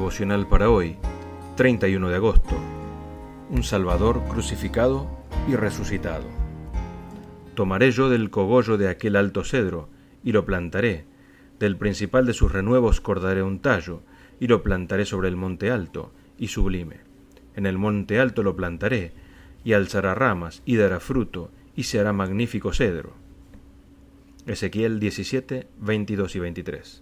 devocional para hoy, 31 de agosto. Un Salvador crucificado y resucitado. Tomaré yo del cogollo de aquel alto cedro, y lo plantaré. Del principal de sus renuevos cortaré un tallo, y lo plantaré sobre el monte alto y sublime. En el monte alto lo plantaré, y alzará ramas, y dará fruto, y se hará magnífico cedro. Ezequiel 17, 22 y 23.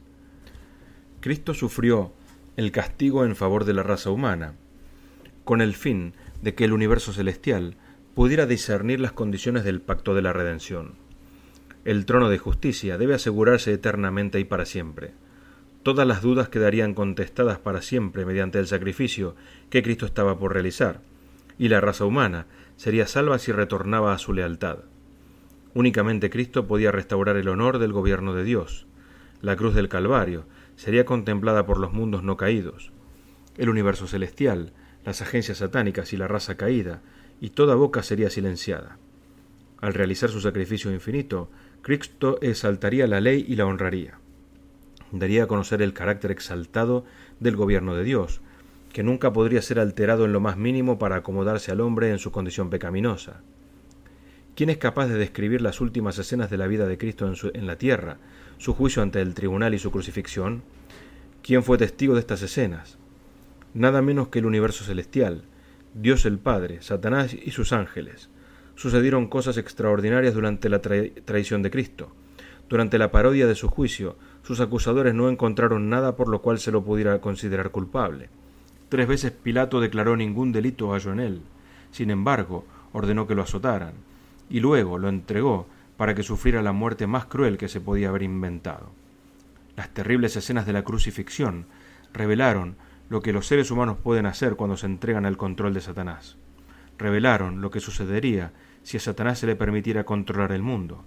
Cristo sufrió el castigo en favor de la raza humana, con el fin de que el universo celestial pudiera discernir las condiciones del pacto de la redención. El trono de justicia debe asegurarse eternamente y para siempre. Todas las dudas quedarían contestadas para siempre mediante el sacrificio que Cristo estaba por realizar, y la raza humana sería salva si retornaba a su lealtad. Únicamente Cristo podía restaurar el honor del gobierno de Dios. La cruz del Calvario sería contemplada por los mundos no caídos. El universo celestial, las agencias satánicas y la raza caída, y toda boca sería silenciada. Al realizar su sacrificio infinito, Cristo exaltaría la ley y la honraría. Daría a conocer el carácter exaltado del gobierno de Dios, que nunca podría ser alterado en lo más mínimo para acomodarse al hombre en su condición pecaminosa. ¿Quién es capaz de describir las últimas escenas de la vida de Cristo en la tierra, su juicio ante el tribunal y su crucifixión? ¿Quién fue testigo de estas escenas? Nada menos que el universo celestial, Dios el Padre, Satanás y sus ángeles. Sucedieron cosas extraordinarias durante la traición de Cristo. Durante la parodia de su juicio, sus acusadores no encontraron nada por lo cual se lo pudiera considerar culpable. 3 veces Pilato declaró ningún delito halló en él. Sin embargo, ordenó que lo azotaran, y luego lo entregó para que sufriera la muerte más cruel que se podía haber inventado. Las terribles escenas de la crucifixión revelaron lo que los seres humanos pueden hacer cuando se entregan al control de Satanás. Revelaron lo que sucedería si a Satanás se le permitiera controlar el mundo.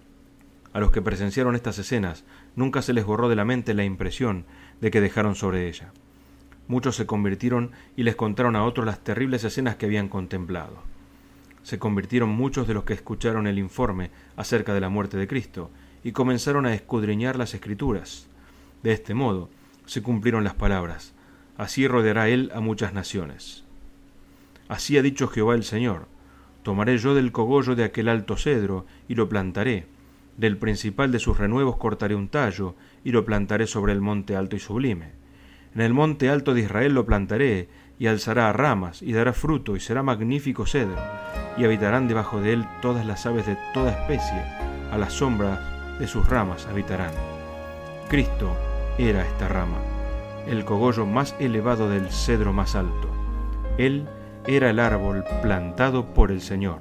A los que presenciaron estas escenas nunca se les borró de la mente la impresión de que dejaron sobre ella. Muchos se convirtieron y les contaron a otros las terribles escenas que habían contemplado. Se convirtieron muchos de los que escucharon el informe acerca de la muerte de Cristo y comenzaron a escudriñar las Escrituras. De este modo se cumplieron las palabras: así rodeará él a muchas naciones. Así ha dicho Jehová el Señor: tomaré yo del cogollo de aquel alto cedro y lo plantaré, del principal de sus renuevos cortaré un tallo y lo plantaré sobre el monte alto y sublime. En el monte alto de Israel lo plantaré, y alzará ramas, y dará fruto, y será magnífico cedro, y habitarán debajo de él todas las aves de toda especie, a la sombra de sus ramas habitarán. Cristo era esta rama, el cogollo más elevado del cedro más alto. Él era el árbol plantado por el Señor.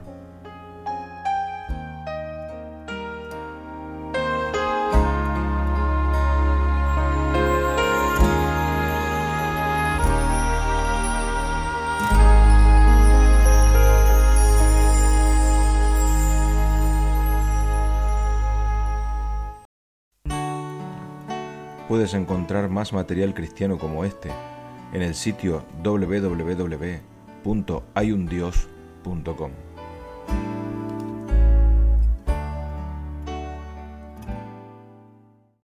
Puedes encontrar más material cristiano como este en el sitio www.hayundios.com.